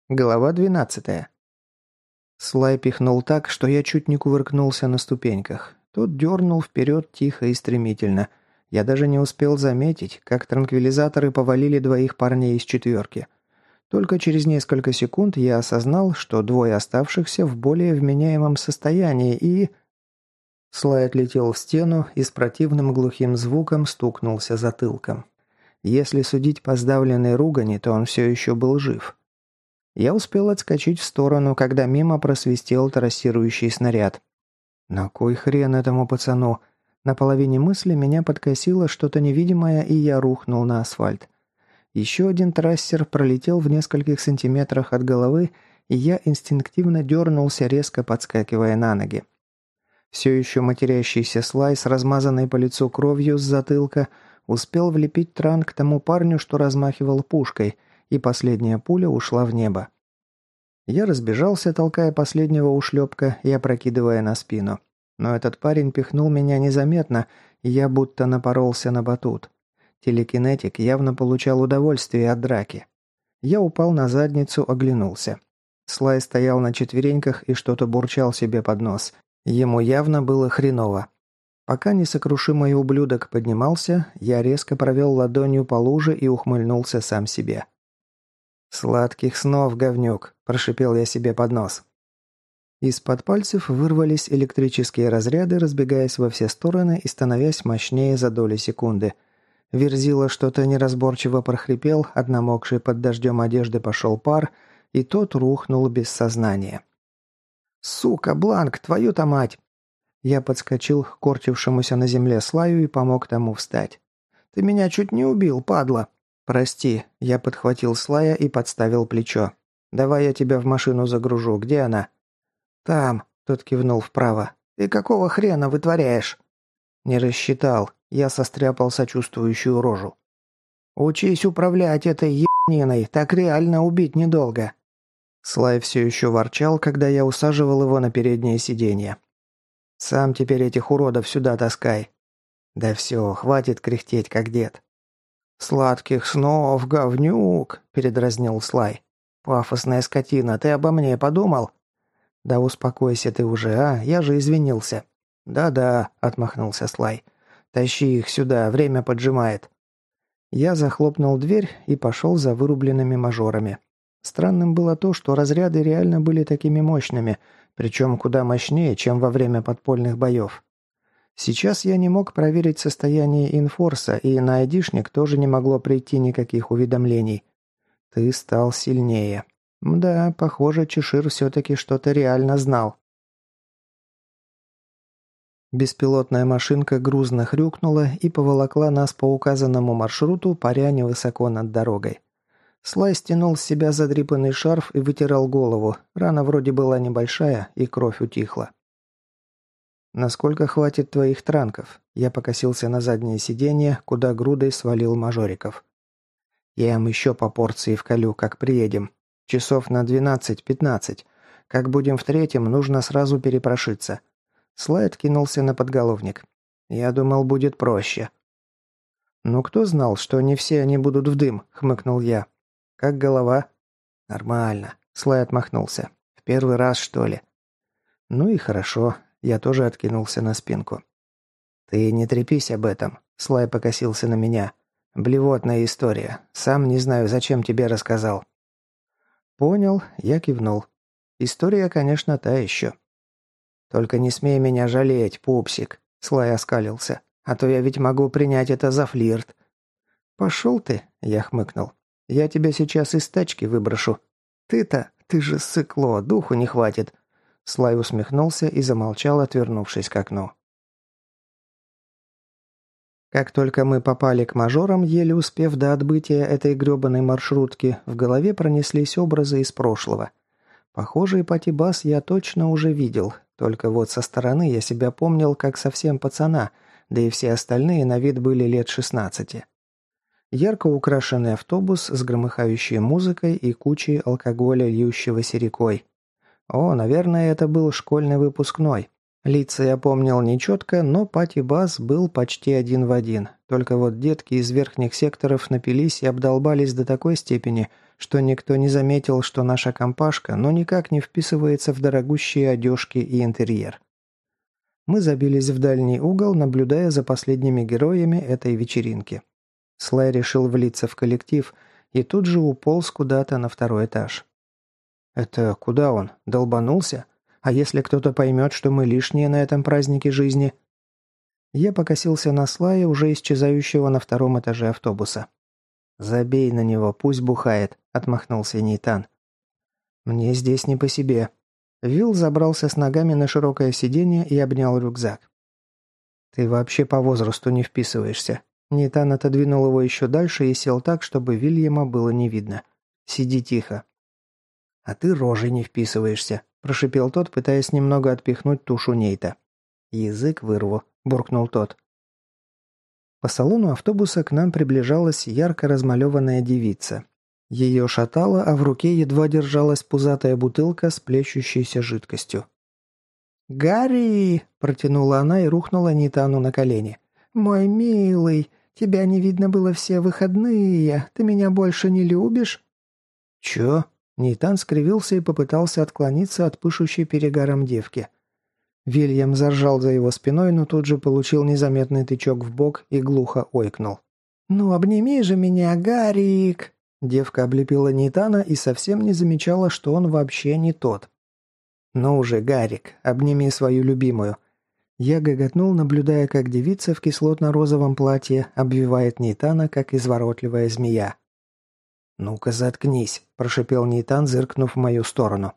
Глава 12. Слай пихнул так, что я чуть не кувыркнулся на ступеньках. Тот дернул вперед тихо и стремительно. Я даже не успел заметить, как транквилизаторы повалили двоих парней из четверки. Только через несколько секунд я осознал, что двое оставшихся в более вменяемом состоянии и... Слай отлетел в стену и с противным глухим звуком стукнулся затылком. Если судить по сдавленной ругани, то он все еще был жив. Я успел отскочить в сторону, когда мимо просвистел трассирующий снаряд. На кой хрен этому пацану? На половине мысли меня подкосило что-то невидимое, и я рухнул на асфальт. Еще один трассер пролетел в нескольких сантиметрах от головы, и я инстинктивно дернулся, резко подскакивая на ноги. Все еще матерящийся Слай с размазанной по лицу кровью с затылка успел влепить транк тому парню, что размахивал пушкой, и последняя пуля ушла в небо. Я разбежался, толкая последнего ушлепка и опрокидывая на спину. Но этот парень пихнул меня незаметно, и я будто напоролся на батут. Телекинетик явно получал удовольствие от драки. Я упал на задницу, оглянулся. Слай стоял на четвереньках и что-то бурчал себе под нос. Ему явно было хреново. Пока несокрушимый ублюдок поднимался, я резко провел ладонью по луже и ухмыльнулся сам себе. «Сладких снов, говнюк!» – прошипел я себе под нос. Из-под пальцев вырвались электрические разряды, разбегаясь во все стороны и становясь мощнее за доли секунды. Верзила что-то неразборчиво прохрипел, от намокшей под дождем одежды пошел пар, и тот рухнул без сознания. «Сука, Бланк, твою-то мать!» Я подскочил к корчившемуся на земле Слаю и помог тому встать. «Ты меня чуть не убил, падла!» «Прости», – я подхватил Слая и подставил плечо. «Давай я тебя в машину загружу. Где она?» «Там», – тот кивнул вправо. «Ты какого хрена вытворяешь?» «Не рассчитал». Я состряпал сочувствующую рожу. «Учись управлять этой ебаниной, так реально убить недолго». Слай все еще ворчал, когда я усаживал его на переднее сиденье. «Сам теперь этих уродов сюда таскай». «Да все, хватит кряхтеть, как дед». «Сладких снов, говнюк!» – передразнил Слай. «Пафосная скотина, ты обо мне подумал?» «Да успокойся ты уже, а? Я же извинился». «Да-да», – отмахнулся Слай. «Тащи их сюда, время поджимает». Я захлопнул дверь и пошел за вырубленными мажорами. Странным было то, что разряды реально были такими мощными, причем куда мощнее, чем во время подпольных боев. Сейчас я не мог проверить состояние инфорса, и на айдишник тоже не могло прийти никаких уведомлений. Ты стал сильнее. Да, похоже, Чешир все-таки что-то реально знал. Беспилотная машинка грузно хрюкнула и поволокла нас по указанному маршруту, паря невысоко над дорогой. Слай стянул с себя задрипанный шарф и вытирал голову. Рана вроде была небольшая, и кровь утихла. «Насколько хватит твоих транков?» Я покосился на заднее сиденье, куда грудой свалил мажориков. «Я им еще по порции вколю, как приедем. Часов на 12-15. Как будем в третьем, нужно сразу перепрошиться». Слай откинулся на подголовник. «Я думал, будет проще». «Ну кто знал, что не все они будут в дым?» — хмыкнул я. «Как голова?» «Нормально», — Слай отмахнулся. «В первый раз, что ли?» «Ну и хорошо». Я тоже откинулся на спинку. «Ты не трепись об этом», — Слай покосился на меня. «Блевотная история. Сам не знаю, зачем тебе рассказал». «Понял», — я кивнул. «История, конечно, та еще». «Только не смей меня жалеть, пупсик», — Слай оскалился. «А то я ведь могу принять это за флирт». «Пошел ты», — я хмыкнул. «Я тебя сейчас из тачки выброшу». Ты же сыкло, духу не хватит». Слай усмехнулся и замолчал, отвернувшись к окну. Как только мы попали к мажорам, еле успев до отбытия этой грёбаной маршрутки, в голове пронеслись образы из прошлого. Похожий патибас я точно уже видел, только вот со стороны я себя помнил как совсем пацана, да и все остальные на вид были лет 16. Ярко украшенный автобус с громыхающей музыкой и кучей алкоголя, льющегося рекой. О, наверное, это был школьный выпускной. Лица я помнил нечетко, но пати-бас был почти один в один. Только вот детки из верхних секторов напились и обдолбались до такой степени, что никто не заметил, что наша компашка, но никак не вписывается в дорогущие одежки и интерьер. Мы забились в дальний угол, наблюдая за последними героями этой вечеринки. Слай решил влиться в коллектив и тут же уполз куда-то на второй этаж. «Это куда он? Долбанулся? А если кто-то поймет, что мы лишние на этом празднике жизни?» Я покосился на Слая, уже исчезающего на втором этаже автобуса. «Забей на него, пусть бухает», — отмахнулся Нейтан. «Мне здесь не по себе». Вилл забрался с ногами на широкое сиденье и обнял рюкзак. «Ты вообще по возрасту не вписываешься». Нейтан отодвинул его еще дальше и сел так, чтобы Вильяма было не видно. «Сиди тихо». «А ты рожей не вписываешься», – прошипел тот, пытаясь немного отпихнуть тушу Нейта. «Язык вырву», – буркнул тот. По салону автобуса к нам приближалась ярко размалеванная девица. Ее шатало, а в руке едва держалась пузатая бутылка с плещущейся жидкостью. «Гарри!» – протянула она и рухнула Нейтану на колени. «Мой милый, тебя не видно было все выходные. Ты меня больше не любишь?» «Чё?» Нейтан скривился и попытался отклониться от пышущей перегаром девки. Вильям заржал за его спиной, но тут же получил незаметный тычок в бок и глухо ойкнул. «Ну обними же меня, Гарик!» Девка облепила Нейтана и совсем не замечала, что он вообще не тот. «Ну уже, Гарик, обними свою любимую!» Я гоготнул, наблюдая, как девица в кислотно-розовом платье обвивает Нейтана, как изворотливая змея. «Ну-ка, заткнись», – прошипел Нейтан, зыркнув в мою сторону.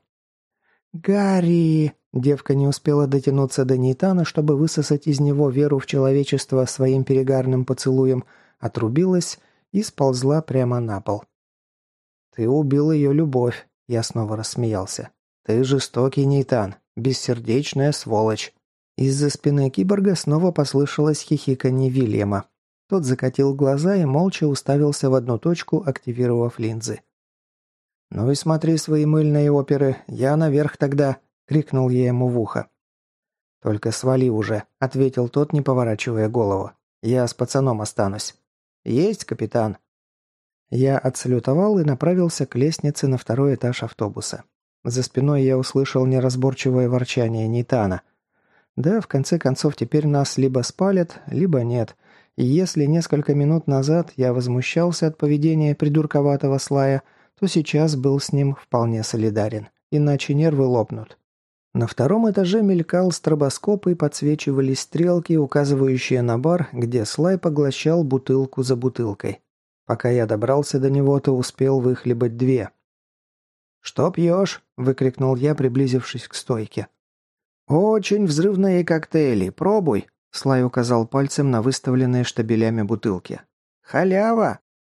«Гарри!» – девка не успела дотянуться до Нейтана, чтобы высосать из него веру в человечество своим перегарным поцелуем, отрубилась и сползла прямо на пол. «Ты убил ее любовь», – я снова рассмеялся. «Ты жестокий, Нейтан, бессердечная сволочь». Из-за спины киборга снова послышалось хихиканье Вильяма. Тот закатил глаза и молча уставился в одну точку, активировав линзы. «Ну и смотри свои мыльные оперы, я наверх тогда!» — крикнул я ему в ухо. «Только свали уже», — ответил тот, не поворачивая голову. «Я с пацаном останусь». «Есть, капитан». Я отсалютовал и направился к лестнице на второй этаж автобуса. За спиной я услышал неразборчивое ворчание Нейтана. Да, в конце концов, теперь нас либо спалят, либо нет. И если несколько минут назад я возмущался от поведения придурковатого Слая, то сейчас был с ним вполне солидарен. Иначе нервы лопнут. На втором этаже мелькал стробоскоп и подсвечивались стрелки, указывающие на бар, где Слай поглощал бутылку за бутылкой. Пока я добрался до него, то успел выхлебать 2. «Что пьешь?» – выкрикнул я, приблизившись к стойке. «Очень взрывные коктейли. Пробуй!» – Слай указал пальцем на выставленные штабелями бутылки. «Халява!»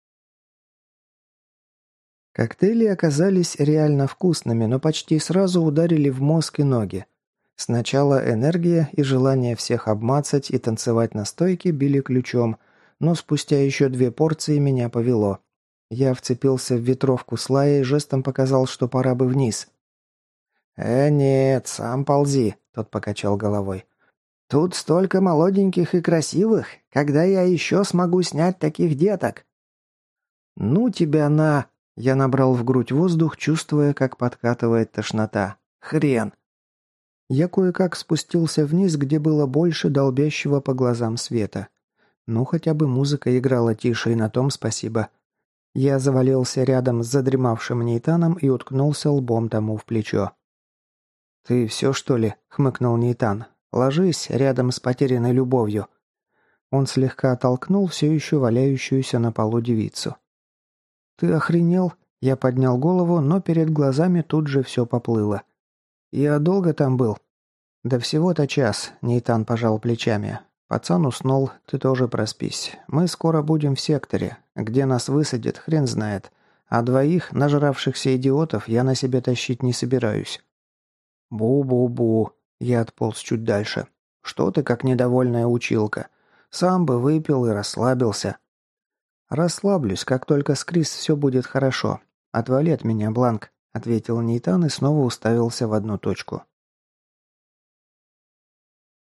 Коктейли оказались реально вкусными, но почти сразу ударили в мозг и ноги. Сначала энергия и желание всех обмацать и танцевать на стойке били ключом, но спустя еще 2 порции меня повело. Я вцепился в ветровку Слая и жестом показал, что пора бы вниз. Нет, сам ползи», — тот покачал головой. «Тут столько молоденьких и красивых, когда я еще смогу снять таких деток?» «Ну тебя на...» — я набрал в грудь воздух, чувствуя, как подкатывает тошнота. «Хрен!» Я кое-как спустился вниз, где было больше долбящего по глазам света. Ну, хотя бы музыка играла тише, и на том спасибо. Я завалился рядом с задремавшим Нейтаном и уткнулся лбом тому в плечо. «Ты все, что ли?» — хмыкнул Нейтан. «Ложись рядом с потерянной любовью». Он слегка оттолкнул все еще валяющуюся на полу девицу. «Ты охренел?» — я поднял голову, но перед глазами тут же все поплыло. «Я долго там был?» «Да всего-то час», — Нейтан пожал плечами. «Пацан уснул, ты тоже проспись. Мы скоро будем в секторе. Где нас высадят, хрен знает. А 2 нажравшихся идиотов я на себе тащить не собираюсь». «Бу-бу-бу», — я отполз чуть дальше. «Что ты как недовольная училка? Сам бы выпил и расслабился». «Расслаблюсь, как только с Крис все будет хорошо. Отвали от меня, Бланк», — ответил Нейтан и снова уставился в одну точку.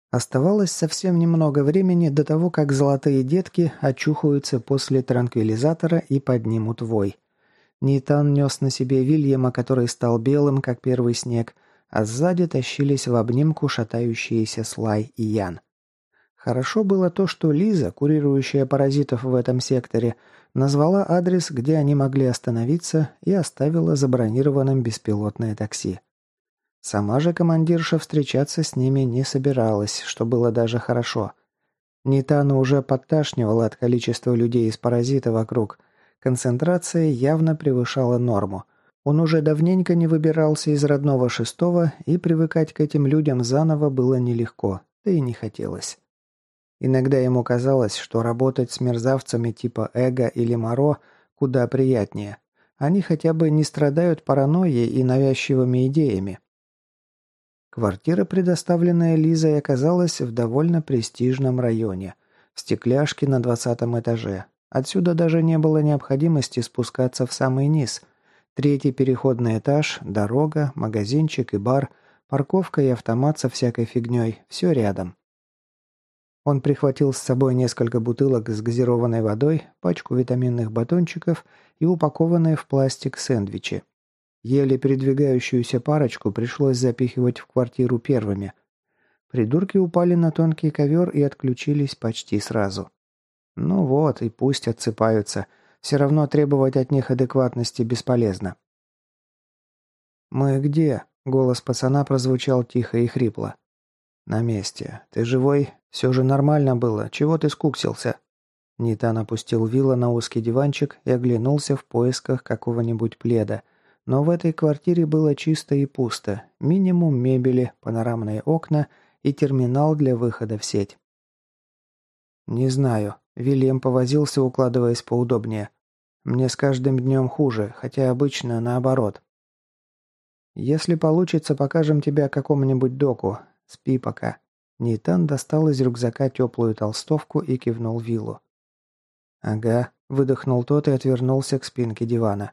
Оставалось совсем немного времени до того, как золотые детки очухаются после транквилизатора и поднимут вой. Нейтан нес на себе Вильяма, который стал белым, как первый снег, а сзади тащились в обнимку шатающиеся Слай и Ян. Хорошо было то, что Лиза, курирующая паразитов в этом секторе, назвала адрес, где они могли остановиться, и оставила забронированным беспилотное такси. Сама же командирша встречаться с ними не собиралась, что было даже хорошо. Нейтана уже подташнивала от количества людей из паразита вокруг. Концентрация явно превышала норму. Он уже давненько не выбирался из родного шестого, и привыкать к этим людям заново было нелегко, да и не хотелось. Иногда ему казалось, что работать с мерзавцами типа Эго или Моро куда приятнее. Они хотя бы не страдают паранойей и навязчивыми идеями. Квартира, предоставленная Лизой, оказалась в довольно престижном районе, в стекляшке на 20-м этаже. Отсюда даже не было необходимости спускаться в самый низ. Третий переходный этаж, дорога, магазинчик и бар, парковка и автомат со всякой фигней – все рядом. Он прихватил с собой несколько бутылок с газированной водой, пачку витаминных батончиков и упакованные в пластик сэндвичи. Еле передвигающуюся парочку пришлось запихивать в квартиру первыми. Придурки упали на тонкий ковер и отключились почти сразу. Ну вот, и пусть отсыпаются. Все равно требовать от них адекватности бесполезно. «Мы где?» — голос пацана прозвучал тихо и хрипло. «На месте. Ты живой? Все же нормально было. Чего ты скуксился?» Нейтан опустил вилла на узкий диванчик и оглянулся в поисках какого-нибудь пледа. Но в этой квартире было чисто и пусто. Минимум мебели, панорамные окна и терминал для выхода в сеть. «Не знаю». Вильям повозился, укладываясь поудобнее. «Мне с каждым днем хуже, хотя обычно наоборот». «Если получится, покажем тебя какому-нибудь доку. Спи пока». Нейтан достал из рюкзака теплую толстовку и кивнул Виллу. «Ага», — выдохнул тот и отвернулся к спинке дивана.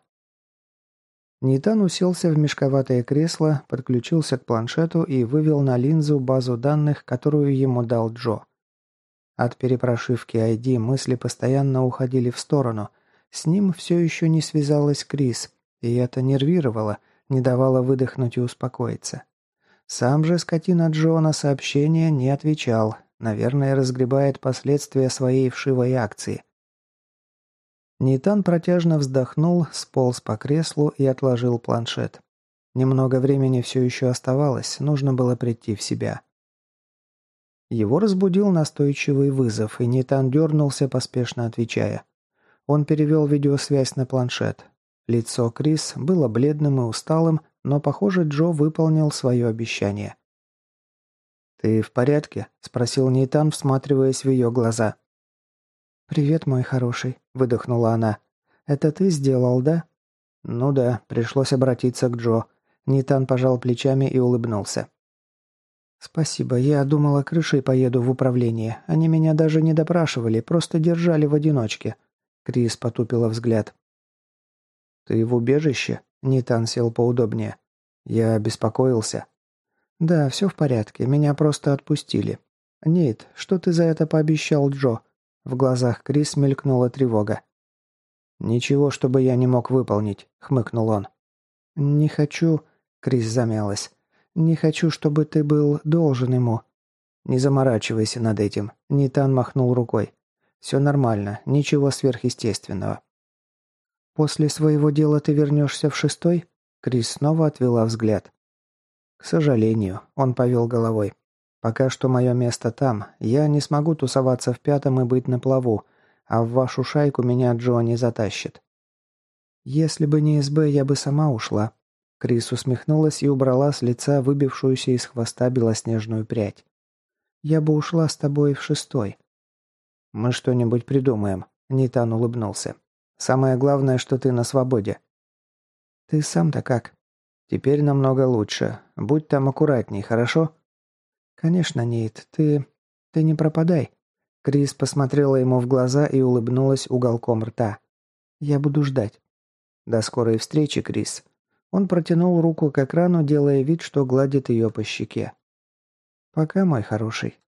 Нейтан уселся в мешковатое кресло, подключился к планшету и вывел на линзу базу данных, которую ему дал Джо. От перепрошивки ID мысли постоянно уходили в сторону. С ним все еще не связалась Крис, и это нервировало, не давало выдохнуть и успокоиться. Сам же скотина Джо на сообщение не отвечал, наверное, разгребает последствия своей вшивой акции. Нейтан протяжно вздохнул, сполз по креслу и отложил планшет. Немного времени все еще оставалось, нужно было прийти в себя. Его разбудил настойчивый вызов, и Нейтан дернулся, поспешно отвечая. Он перевел видеосвязь на планшет. Лицо Крис было бледным и усталым, но, похоже, Джо выполнил свое обещание. «Ты в порядке?» – спросил Нейтан, всматриваясь в ее глаза. «Привет, мой хороший», – выдохнула она. «Это ты сделал, да?» «Ну да, пришлось обратиться к Джо». Нейтан пожал плечами и улыбнулся. «Спасибо, я думала, крышей поеду в управление. Они меня даже не допрашивали, просто держали в одиночке». Крис потупила взгляд. «Ты в убежище?» Нейтан сел поудобнее. «Я беспокоился». «Да, все в порядке, меня просто отпустили». «Нейт, что ты за это пообещал Джо?» В глазах Крис мелькнула тревога. «Ничего, чтобы я не мог выполнить», — хмыкнул он. «Не хочу...» — Крис замялась. «Не хочу, чтобы ты был должен ему». «Не заморачивайся над этим», — Нейтан махнул рукой. «Все нормально, ничего сверхъестественного». «После своего дела ты вернешься в шестой?» Крис снова отвела взгляд. «К сожалению», — он повел головой. «Пока что мое место там. Я не смогу тусоваться в пятом и быть на плаву, а в вашу шайку меня Джо не затащит». «Если бы не СБ, я бы сама ушла». Крис усмехнулась и убрала с лица выбившуюся из хвоста белоснежную прядь. «Я бы ушла с тобой в шестой». «Мы что-нибудь придумаем», — Нейтан улыбнулся. «Самое главное, что ты на свободе». «Ты сам-то как?» «Теперь намного лучше. Будь там аккуратней, хорошо?» «Конечно, Нейт. Ты не пропадай». Крис посмотрела ему в глаза и улыбнулась уголком рта. «Я буду ждать». «До скорой встречи, Крис». Он протянул руку к экрану, делая вид, что гладит ее по щеке. «Пока, мой хороший».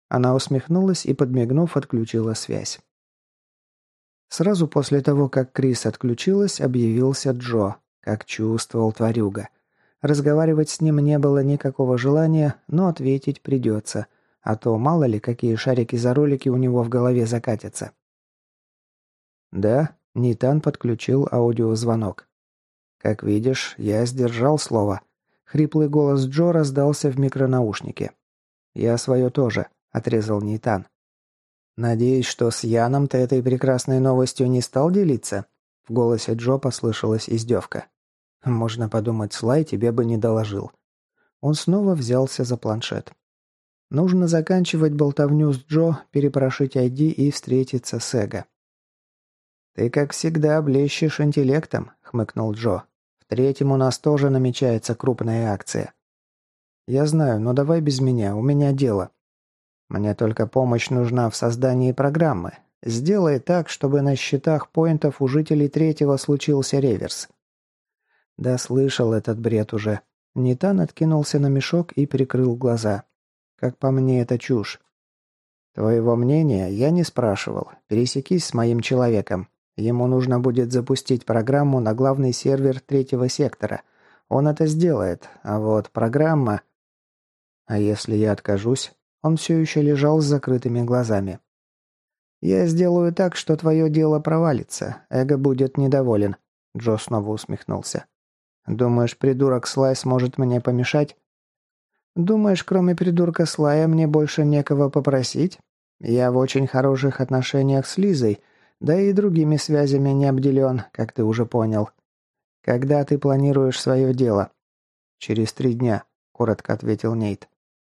Она усмехнулась и, подмигнув, отключила связь. Сразу после того, как Крис отключилась, объявился Джо, как чувствовал тварюга. Разговаривать с ним не было никакого желания, но ответить придется, а то мало ли какие шарики за ролики у него в голове закатятся. «Да», — Нейтан подключил аудиозвонок. «Как видишь, я сдержал слово». Хриплый голос Джо раздался в микронаушнике. «Я свое тоже», — отрезал Нейтан. «Надеюсь, что с Яном ты этой прекрасной новостью не стал делиться?» В голосе Джо послышалась издевка. «Можно подумать, Слай тебе бы не доложил». Он снова взялся за планшет. Нужно заканчивать болтовню с Джо, перепрошить ID и встретиться с Эго. «Ты, как всегда, блещешь интеллектом», — хмыкнул Джо. «В третьем у нас тоже намечается крупная акция». «Я знаю, но давай без меня, у меня дело». «Мне только помощь нужна в создании программы. Сделай так, чтобы на счетах поинтов у жителей третьего случился реверс». Да слышал этот бред уже. Нитан откинулся на мешок и прикрыл глаза. Как по мне, это чушь. «Твоего мнения я не спрашивал. Пересекись с моим человеком. Ему нужно будет запустить программу на главный сервер третьего сектора. Он это сделает, а вот программа...» «А если я откажусь?» Он все еще лежал с закрытыми глазами. «Я сделаю так, что твое дело провалится. Эго будет недоволен». Джо снова усмехнулся. «Думаешь, придурок Слай сможет мне помешать?» «Думаешь, кроме придурка Слая мне больше некого попросить? Я в очень хороших отношениях с Лизой, да и другими связями не обделен, как ты уже понял. Когда ты планируешь свое дело?» «Через 3 дня», — коротко ответил Нейт.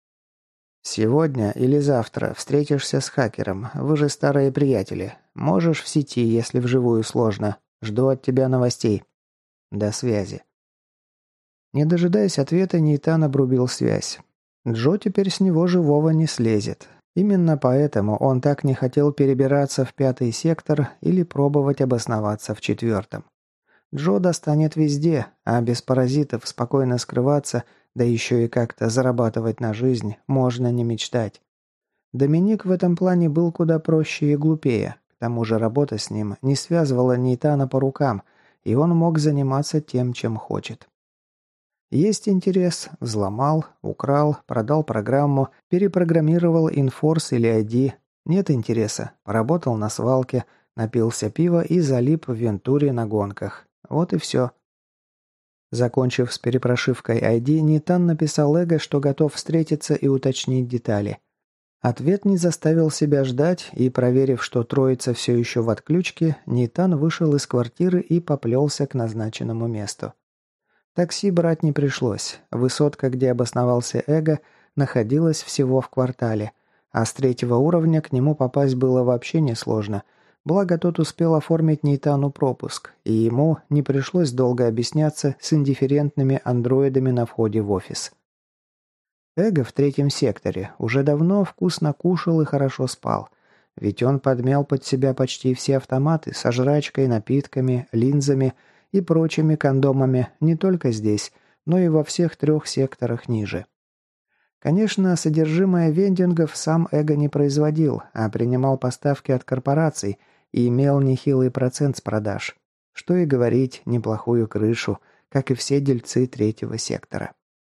«Сегодня или завтра встретишься с хакером. Вы же старые приятели. Можешь в сети, если вживую сложно. Жду от тебя новостей. До связи». Не дожидаясь ответа, Нейтан обрубил связь. Джо теперь с него живого не слезет. Именно поэтому он так не хотел перебираться в 5-й сектор или пробовать обосноваться в 4-м. Джо достанет везде, а без паразитов спокойно скрываться, да еще и как-то зарабатывать на жизнь, можно не мечтать. Доминик в этом плане был куда проще и глупее. К тому же работа с ним не связывала Нейтана по рукам, и он мог заниматься тем, чем хочет. Есть интерес – взломал, украл, продал программу, перепрограммировал инфорс или ID. Нет интереса – поработал на свалке, напился пива и залип в Вентуре на гонках. Вот и все. Закончив с перепрошивкой ID, Нейтан написал Эго, что готов встретиться и уточнить детали. Ответ не заставил себя ждать, и, проверив, что троица все еще в отключке, Нейтан вышел из квартиры и поплелся к назначенному месту. Такси брать не пришлось. Высотка, где обосновался Эго, находилась всего в квартале, а с 3-го уровня к нему попасть было вообще несложно. Благо, тот успел оформить Нейтану пропуск, и ему не пришлось долго объясняться с индифферентными андроидами на входе в офис. Эго в 3-м секторе уже давно вкусно кушал и хорошо спал, ведь он подмял под себя почти все автоматы со жрачкой, напитками, линзами и прочими кондомами не только здесь, но и во всех 3 секторах ниже. Конечно, содержимое вендингов сам Эго не производил, а принимал поставки от корпораций и имел нехилый процент с продаж. Что и говорить, неплохую крышу, как и все дельцы 3-го сектора.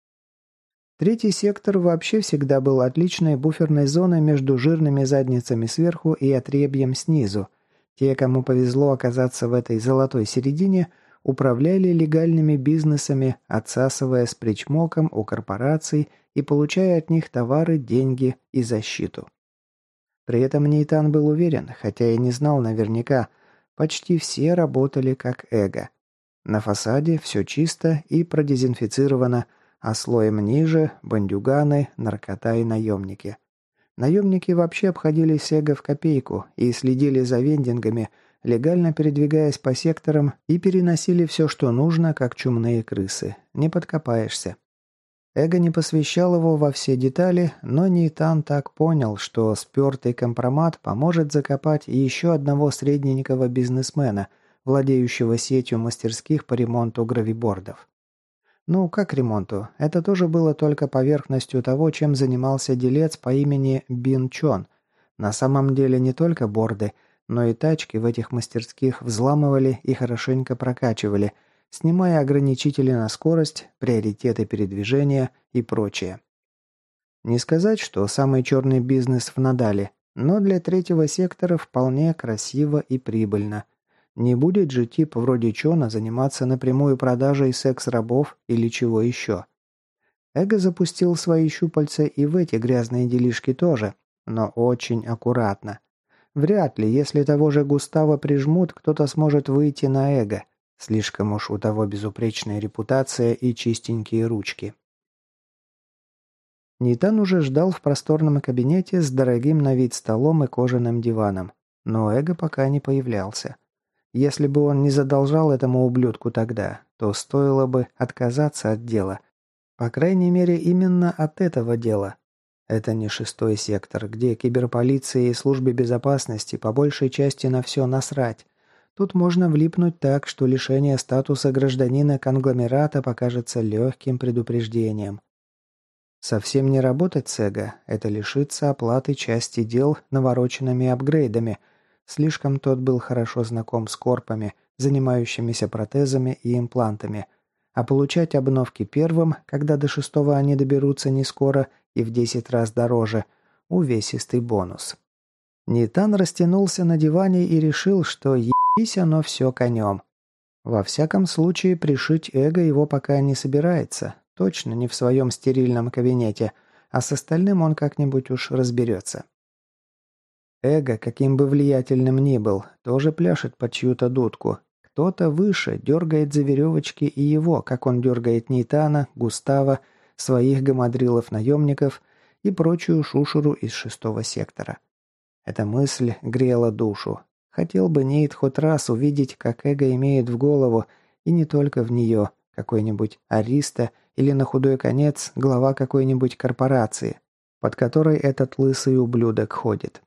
3-й сектор вообще всегда был отличной буферной зоной между жирными задницами сверху и отребьем снизу. Те, кому повезло оказаться в этой золотой середине, управляли легальными бизнесами, отсасывая с причмоком у корпораций и получая от них товары, деньги и защиту. При этом Нейтан был уверен, хотя и не знал наверняка, почти все работали как Эго. На фасаде все чисто и продезинфицировано, а слоем ниже – бандюганы, наркота и наемники. Наемники вообще обходились Эго в копейку и следили за вендингами, легально передвигаясь по секторам и переносили все, что нужно, как чумные крысы. Не подкопаешься. Эго не посвящал его во все детали, но Нейтан так понял, что спертый компромат поможет закопать еще одного средненького бизнесмена, владеющего сетью мастерских по ремонту гравибордов. Ну, как ремонту? Это тоже было только поверхностью того, чем занимался делец по имени Бин Чон. На самом деле не только борды, но и тачки в этих мастерских взламывали и хорошенько прокачивали, снимая ограничители на скорость, приоритеты передвижения и прочее. Не сказать, что самый черный бизнес в Надале, но для третьего сектора вполне красиво и прибыльно. Не будет же тип вроде Чона заниматься напрямую продажей секс-рабов или чего еще. Эго запустил свои щупальца и в эти грязные делишки тоже, но очень аккуратно. Вряд ли, если того же Густава прижмут, кто-то сможет выйти на Эго. Слишком уж у того безупречная репутация и чистенькие ручки. Нитан уже ждал в просторном кабинете с дорогим на вид столом и кожаным диваном, но Эго пока не появлялся. Если бы он не задолжал этому ублюдку тогда, то стоило бы отказаться от дела. По крайней мере, именно от этого дела. Это не шестой сектор, где киберполиции и службе безопасности по большей части на все насрать. Тут можно влипнуть так, что лишение статуса гражданина конгломерата покажется легким предупреждением. Совсем не работать с Эго – это лишиться оплаты части дел навороченными апгрейдами. Слишком тот был хорошо знаком с корпами, занимающимися протезами и имплантами. А получать обновки первым, когда до шестого они доберутся не скоро и в 10 раз дороже – увесистый бонус. Нитан растянулся на диване и решил, что ебись оно все конем. Во всяком случае, пришить Эго его пока не собирается. Точно не в своем стерильном кабинете, а с остальным он как-нибудь уж разберется. Эго, каким бы влиятельным ни был, тоже пляшет под чью-то дудку. Кто-то выше дергает за веревочки и его, как он дергает Нейтана, Густава, своих гамадрилов-наемников и прочую шушеру из шестого сектора. Эта мысль грела душу. Хотел бы Нейт хоть раз увидеть, как Эго имеет в голову, и не только в нее, какой-нибудь ариста или на худой конец глава какой-нибудь корпорации, под которой этот лысый ублюдок ходит.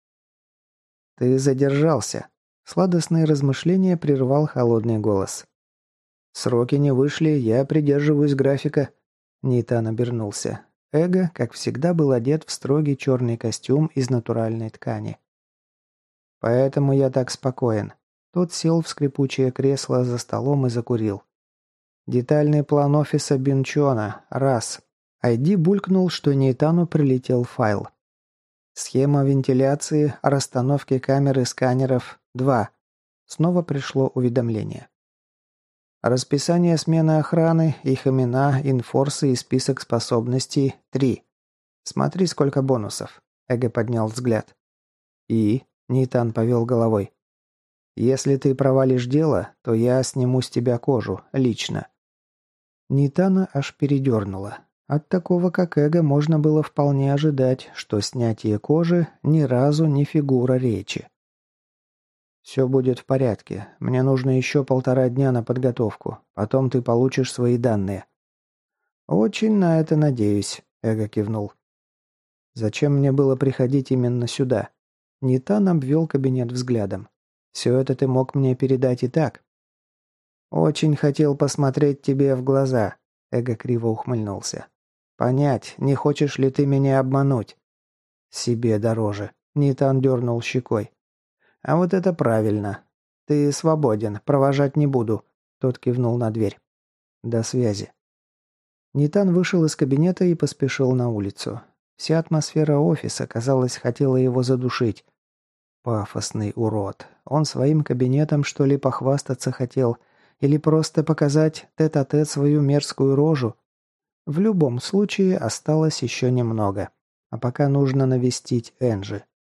«Ты задержался», — сладостные размышления прервал холодный голос. «Сроки не вышли, я придерживаюсь графика». Нейтан обернулся. Эго, как всегда, был одет в строгий черный костюм из натуральной ткани. «Поэтому я так спокоен». Тот сел в скрипучее кресло за столом и закурил. «Детальный план офиса Бинчона. Раз». Айди булькнул, что Нейтану прилетел файл. «Схема вентиляции, расстановки камер и сканеров. 2». Снова пришло уведомление. «Расписание смены охраны, их имена, инфорсы и список способностей. 3. Смотри, сколько бонусов». Эго поднял взгляд. «И?» – Нейтан повел головой. «Если ты провалишь дело, то я сниму с тебя кожу, лично». Нейтана аж передернуло. От такого, как Эго, можно было вполне ожидать, что снятие кожи ни разу не фигура речи. «Все будет в порядке. Мне нужно еще 1,5 дня на подготовку. Потом ты получишь свои данные». «Очень на это надеюсь», — Эго кивнул. «Зачем мне было приходить именно сюда?» Нейтан обвел кабинет взглядом. «Все это ты мог мне передать и так». «Очень хотел посмотреть тебе в глаза», — Эго криво ухмыльнулся. «Понять, не хочешь ли ты меня обмануть?» «Себе дороже», — Нейтан дернул щекой. «А вот это правильно. Ты свободен, провожать не буду», — тот кивнул на дверь. «До связи». Нейтан вышел из кабинета и поспешил на улицу. Вся атмосфера офиса, казалось, хотела его задушить. Пафосный урод. Он своим кабинетом, что ли, похвастаться хотел? Или просто показать тет-а-тет свою мерзкую рожу? В любом случае, осталось еще немного. А пока нужно навестить Энджи.